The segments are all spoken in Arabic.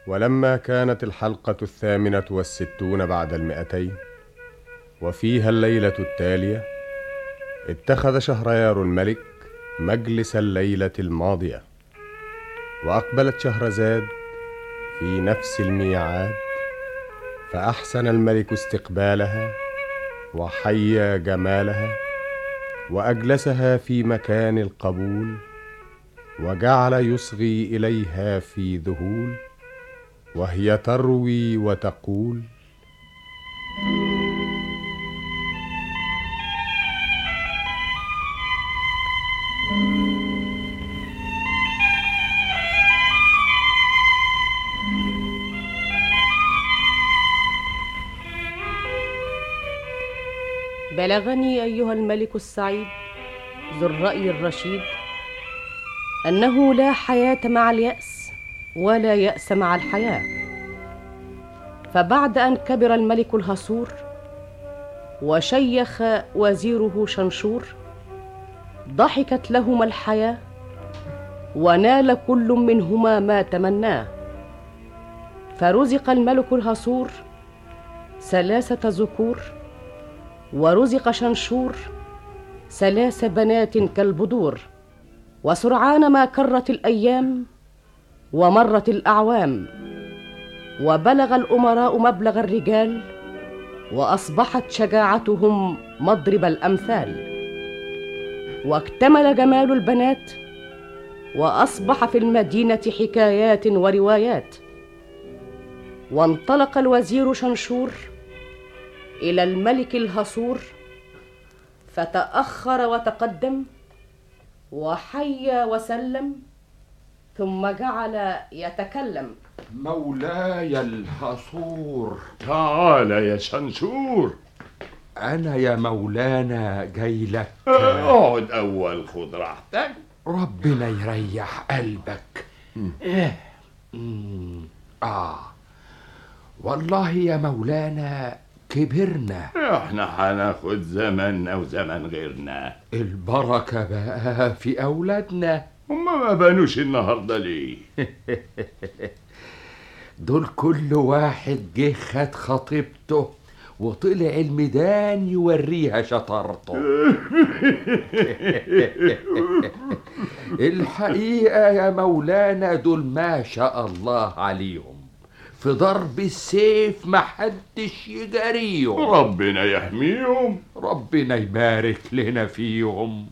ولما كانت الحلقة 68 بعد 200 وفيها الليلة التالية، اتخذ شهريار الملك مجلس الليلة الماضية، وأقبلت شهرزاد في نفس الميعاد، فأحسن الملك استقبالها وحيا جمالها وأجلسها في مكان القبول، وجعل يصغي إليها في ذهول، وهي تروي وتقول: بلغني أيها الملك السعيد ذو الرأي الرشيد أنه لا حياة مع اليأس ولا يأس مع الحياة. فبعد أن كبر الملك الهصور وشيخ وزيره شنشور، ضحكت لهما الحياة ونال كل منهما ما تمناه. فرزق الملك الهصور 3 ذكور، ورزق شنشور 3 بنات كالبدور. وسرعان ما كرت الأيام ومرت الأعوام، وبلغ الأمراء مبلغ الرجال، وأصبحت شجاعتهم مضرب الأمثال، واكتمل جمال البنات، وأصبح في المدينة حكايات وروايات. وانطلق الوزير شنشور إلى الملك الهصور، فتأخر وتقدم وحيا وسلم، ثم جعل يتكلم: مولاي الهصور. تعال يا شنشور. أنا يا مولانا جاي لك. اقعد أول، خد راحتك. ربنا يريح قلبك. والله يا مولانا كبرنا. احنا هناخد زمننا وزمن غيرنا. البركة بقى في أولادنا. هما ما بانوش النهاردة ليه؟ دول كل واحد جه خد خطيبته وطلع الميدان يوريها شطارته. الحقيقة يا مولانا دول ما شاء الله عليهم، في ضرب السيف محدش يجاريهم. ربنا يحميهم، ربنا يبارك لنا فيهم.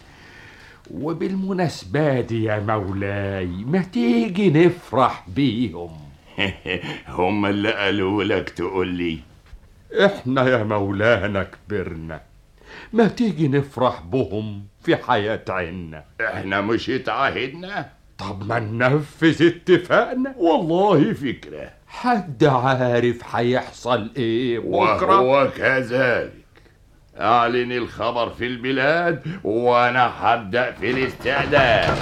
وبالمناسبة دي يا مولاي، ما تيجي نفرح بيهم؟ هم اللي قالوا لك تقول لي؟ احنا يا مولانا كبرنا، ما تيجي نفرح بهم في حياة عنا. احنا مش اتعاهدنا؟ طب ما ننفذ اتفاقنا. والله فكرة. حد عارف هيحصل ايه بكرة؟ وهو كذلك. اعلن الخبر في البلاد وانا هبدأ في الاستعداد.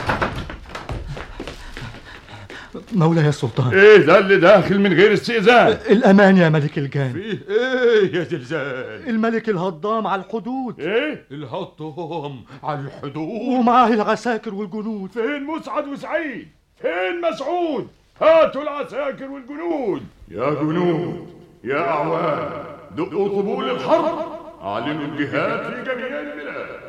مولاي السلطان. ايه ده اللي داخل من غير استئذان؟ الامان يا ملك الجان. فيه ايه يا زلزال؟ الملك الهضام على الحدود. ايه الهضام على الحدود ومعاه العساكر والجنود. فين مسعد وسعيد؟ فين مسعود؟ هاتوا العساكر والجنود. يا جنود، يا اعوان، دقوا طبول الحرب، اعلنوا الجهاد في جميع البلاد.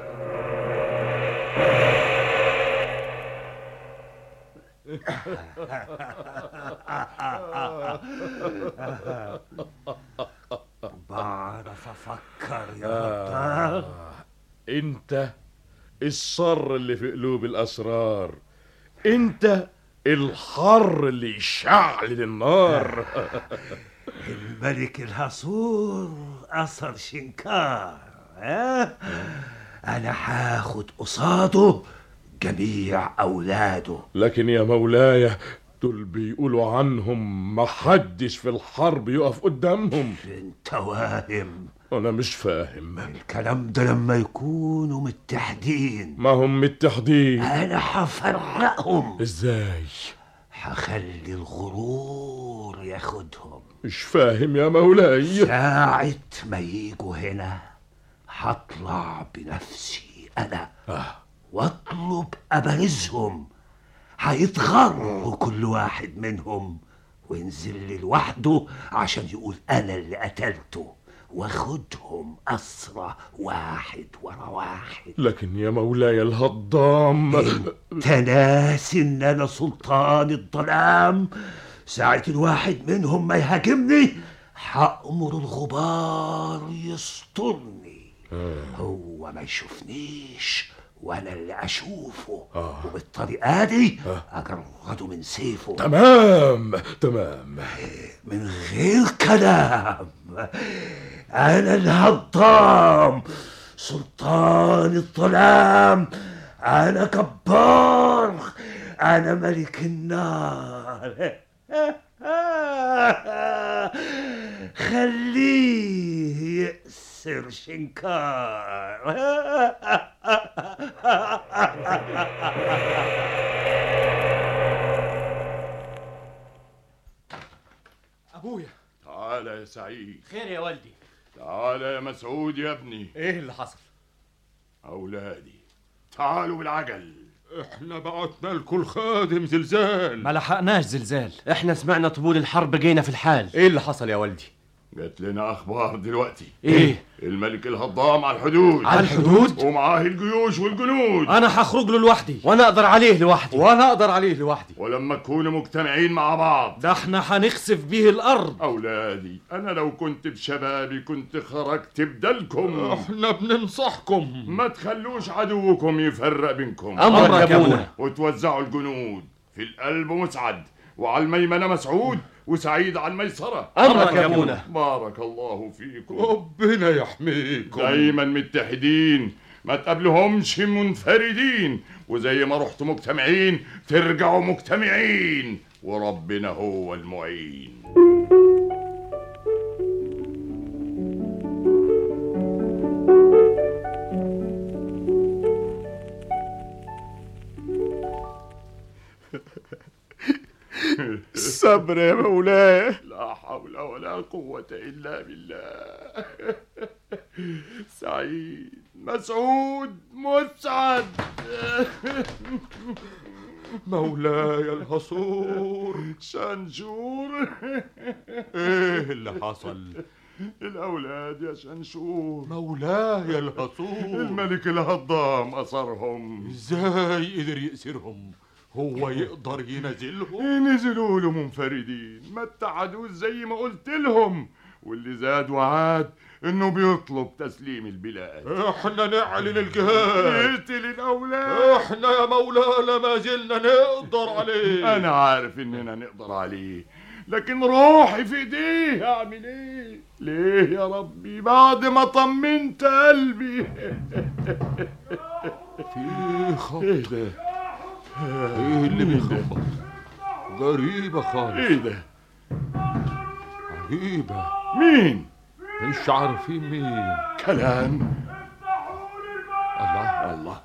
بعرف افكر يا بطال. انت الشر اللي في قلوب الاشرار، انت الحر اللي يشعل النار. الملك الهصور اثر شنكار. انا هاخد قصاده جميع اولاده. لكن يا مولاي دول بيقولوا عنهم محدش في الحرب يقف قدامهم. انت واهم. انا مش فاهم الكلام ده لما يكونوا متحدين. ما هم متحدين. انا هفرقهم. ازاي؟ هخلي الغرور ياخدهم. مش فاهم يا مولاي. ساعة ما ييجوا هنا هطلع بنفسي انا واطلب ابارزهم. هيتغروا كل واحد منهم وينزل لي لوحده عشان يقول أنا اللي قتلته، واخدهم أسرى واحد ورا واحد. لكن يا مولاي الهضام، انت ناسي ان انا سلطان الظلام؟ ساعة الواحد منهم ما يهاجمني هأمر الغبار يسترني، هو ما يشوفنيش وانا اللي اشوفه، وبالطريقة دي اجرده من سيفه. تمام. من غير كلام، انا الهضام سلطان الظلام، انا جبار، انا ملك النار. خليه يأسر شنكار. أبويا. تعال يا سعيد. خير يا والدي. تعال يا مسعود يا ابني. إيه اللي حصل؟ أولادي تعالوا بالعجل، احنا بعتنا لكم الخادم زلزال. ما لحقناش زلزال، احنا سمعنا طبول الحرب جينا في الحال. إيه اللي حصل يا والدي؟ جات لنا اخبار دلوقتي. ايه؟ الملك الهضام على الحدود. على الحدود؟ ومعاه الجيوش والجنود. انا هخرج له لوحدي، وانا اقدر عليه لوحدي، وأنا أقدر عليه لوحدي. ولما تكونوا مجتمعين مع بعض ده احنا هنخسف بيه الارض. اولادي، انا لو كنت بشبابي كنت خرجت بدلكم. احنا بننصحكم ما تخلوش عدوكم يفرق بينكم. امرك يا ابونا. وتوزعوا الجنود، في القلب مسعد، وعلى الميمنة مسعود، وسعيد على الميسرة. امرك يا ابونا. بارك الله فيكم، ربنا يحميكم. دايما متحدين، ما تقابلهمش منفردين، وزي ما رحتوا مجتمعين ترجعوا مجتمعين، وربنا هو المعين. الصبر يا مولاي. لا حول ولا قوة إلا بالله. سعيد، مسعود، مسعد. مولاي الحصور. شنشور. إيه اللي حصل؟ الأولاد يا شنشور. مولاي الحصور. الملك الهضام أصرهم. إزاي قدر يأسرهم؟ هو يقدر ينزلهم؟ نزلوا له منفردين، ما اتحدوش زي ما قلت لهم، واللي زاد وعاد انه بيطلب تسليم البلاد. احنا نعلن الجهاد، يقتل الاولاد. احنا يا مولانا ما زلنا نقدر عليه. انا عارف اننا نقدر عليه، لكن روحي في ايديه اعمل ايه؟ ليه يا ربي بعد ما طمنت قلبي؟ في خبط. ايه ده؟ ايه اللي بيخبط؟ غريبة خالص. ايه ده؟ عجيبة. مين؟ مش عارفين مين. كلام. الله.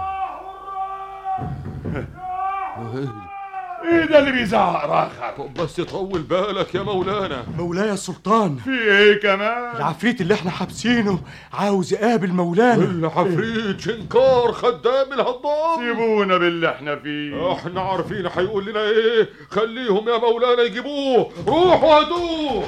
ايه ده اللي بيزعق راخر؟ طب بس طول بالك يا مولانا. مولاي السلطان، في ايه كمان؟ العفريت اللي احنا حابسينه عاوز يقابل مولانا. العفريت شنكار خدام الهضام. سيبونا باللي احنا فيه. احنا عارفين هيقول لنا ايه. خليهم يا مولانا يجيبوه. روحوا هاتوه.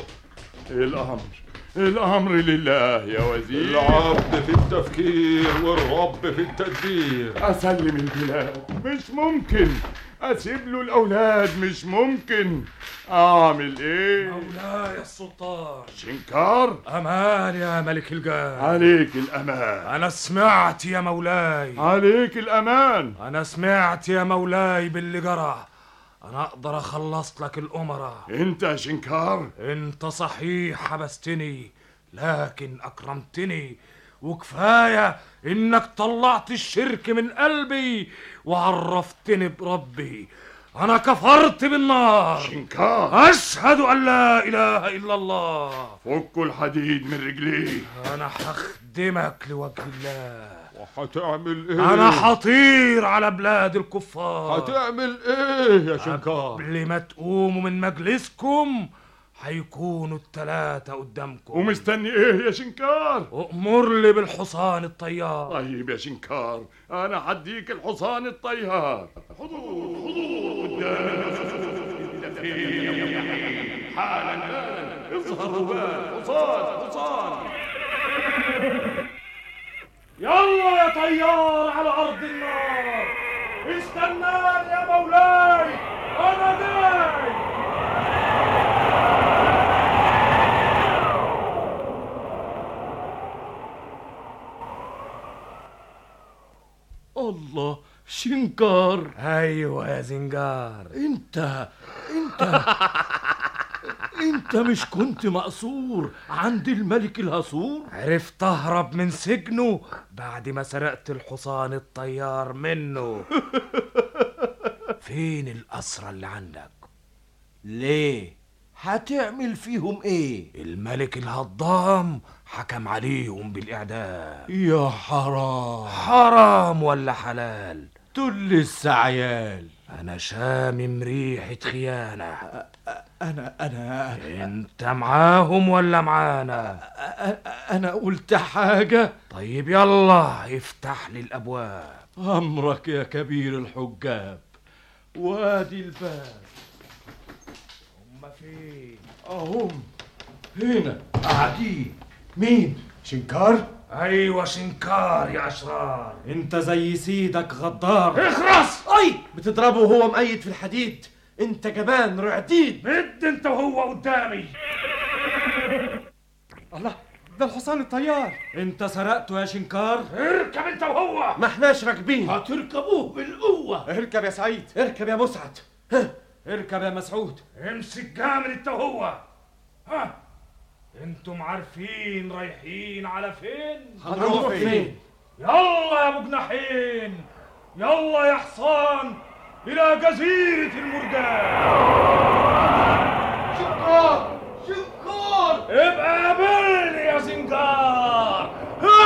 الامر لله يا وزير. العبد في التفكير والرب في التدبير. اسلم البلاد مش ممكن، اسيب له الاولاد مش ممكن. اعمل ايه؟ مولاي السلطان. شنكار، امان يا ملك الجان. عليك الامان. انا سمعت يا مولاي. عليك الامان. انا سمعت يا مولاي باللي جرى. انا اقدر اخلص لك الامراء. انت يا شنكار؟ انت صحيح حبستني، لكن اكرمتني، وكفايه انك طلعت الشرك من قلبي وعرفتني بربي. انا كفرت بالنار. شنكار، اشهد ان لا اله الا الله. فكوا الحديد من رجليه. انا هخدمك لوجه الله. وهتعمل ايه؟ انا هطير على بلاد الكفار. هتعمل ايه يا شنكار؟ قبل ما تقوموا من مجلسكم هيكونوا الثلاثة قدامكم. ومستني ايه يا شنكار؟ أؤمر لي بالحصان الطيار. طيب يا شنكار، انا هديك الحصان الطيار. حضور قدام حالا اظهر وبال. حصان يلا يا طيار على أرض النار، استناني يا مولاي أنا جاي. الله، شنكار. أيوة يا زنجار. انت مش كنت مأسور عند الملك الهسور؟ عرفت أهرب من سجنه بعد ما سرقت الحصان الطيار منه. فين الأسرى اللي عندك؟ ليه؟ هتعمل فيهم ايه؟ الملك الهضام حكم عليهم بالإعدام. يا حرام. حرام ولا حلال؟ دول لسه عيال. أنا شامم ريحة خيانة. أنا أنت معاهم ولا معانا؟ أنا قلت حاجة؟ طيب يلا افتح لي الأبواب. أمرك يا كبير الحجاب. وادي الباب. هم فين؟ أهم هنا قاعدين. مين؟ شنكار، أيوة شنكار يا أشرار. انت زي سيدك غدار. اخرس! اي بتضربه وهو مقيد في الحديد. انت جبان رعديد. مد انت وهو قدامي. الله، ده الحصان الطيار. انت سرقته يا شنكار. اركب انت وهو. ما احناش راكبين. هتركبوه بالقوة. اركب يا سعيد، اركب يا مسعد، اركب يا مسعود. امسك جامد انت وهو. ها انتم عارفين رايحين على فين؟ هنروح فين؟ يلا يا ابو جناحين، يلا يا حصان الى جزيرة المرجان. شنكار ابقى قابلني يا زنجار.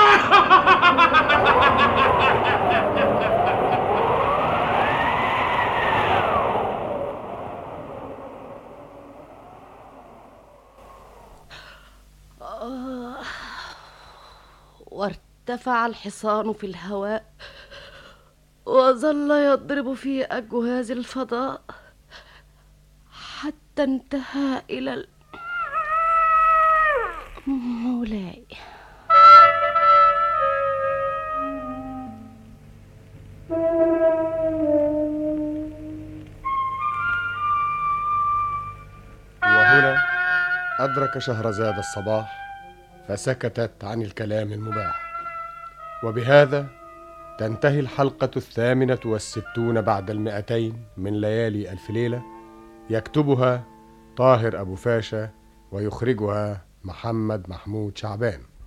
وارتفع الحصان في الهواء وظل يضرب في أجواز الفضاء حتى انتهى إلى مولاي. وهنا أدرك شهرزاد الصباح فسكتت عن الكلام المباح. وبهذا تنتهي الحلقة 68 بعد 200 من ليالي ألف ليلة، يكتبها طاهر أبو فاشا ويخرجها محمد محمود شعبان.